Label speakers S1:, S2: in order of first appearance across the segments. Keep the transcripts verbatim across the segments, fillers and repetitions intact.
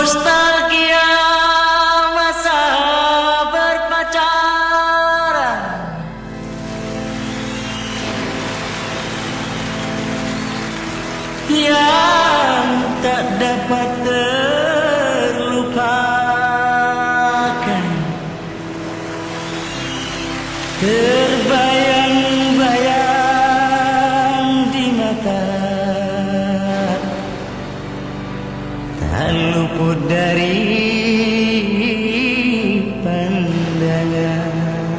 S1: Nostalgia masa berpacaran, yang tak dapat terlupakan, terbayang-bayang di mata, tak luput dari pandangan.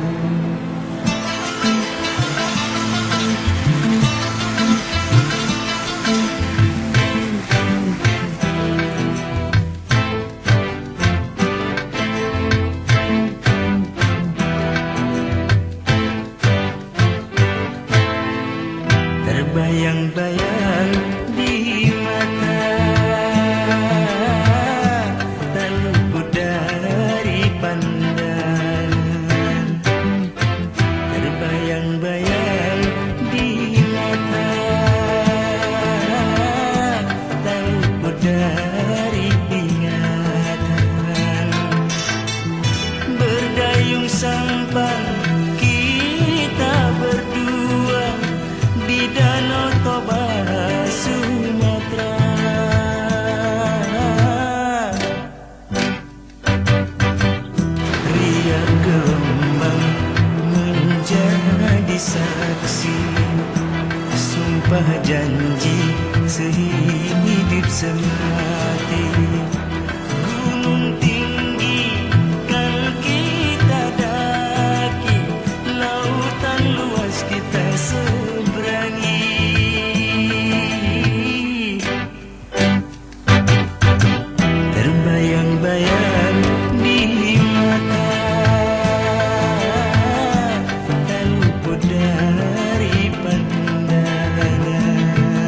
S1: Terbayang-bayang di mata, tak luput dari pandangan. Terbayang-bayang di mata, tak luput dari ingatan. Berdayung sampan kita berdua di Danau Toba, Sumatera. Riak gelombang menjadi saksi, sumpah janji sehidup semati. Gunung tinggi kan kita daki, lautan luas kita seberangi. Terbayang-bayang di mata, tak luput dari pandangan.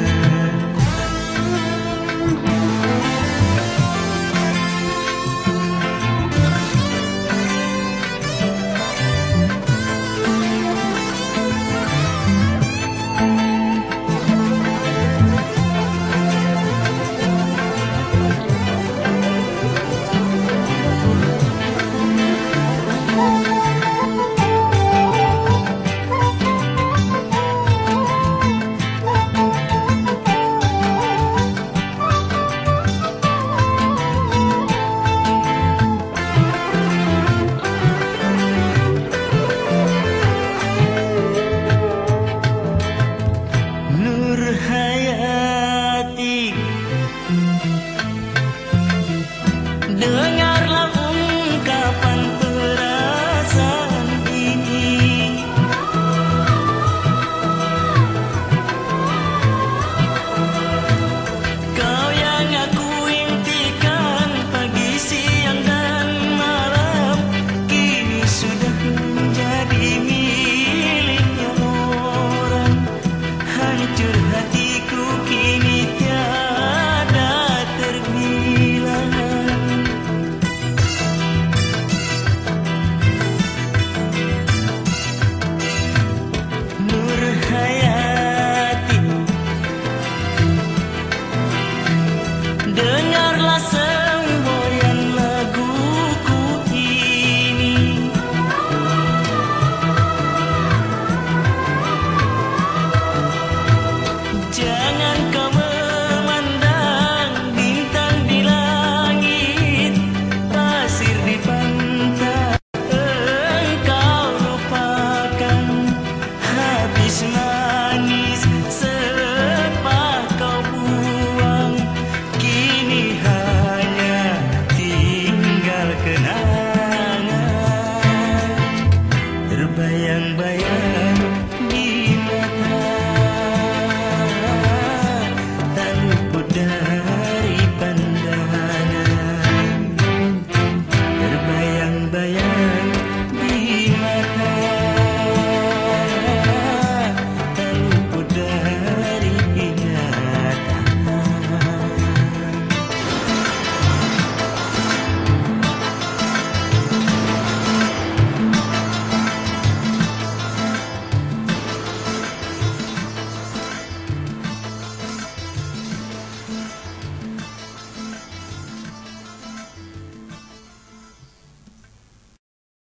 S1: Nurhayati, dengarlah ungkapan perasaan ini. Kau yang aku impikan pagi, siang dan malam, kini sudah menjadi miliknya orang. Hancur hatiku kini tiada terbilang. Nurhayati, dengarlah semboyan laguku ini. Jangan kau memandang bintang di langit, pasir di pantai engkau lupakan. Habis manis sepah kau buang, kini hanya tinggal kenangan. Terbayang-bayang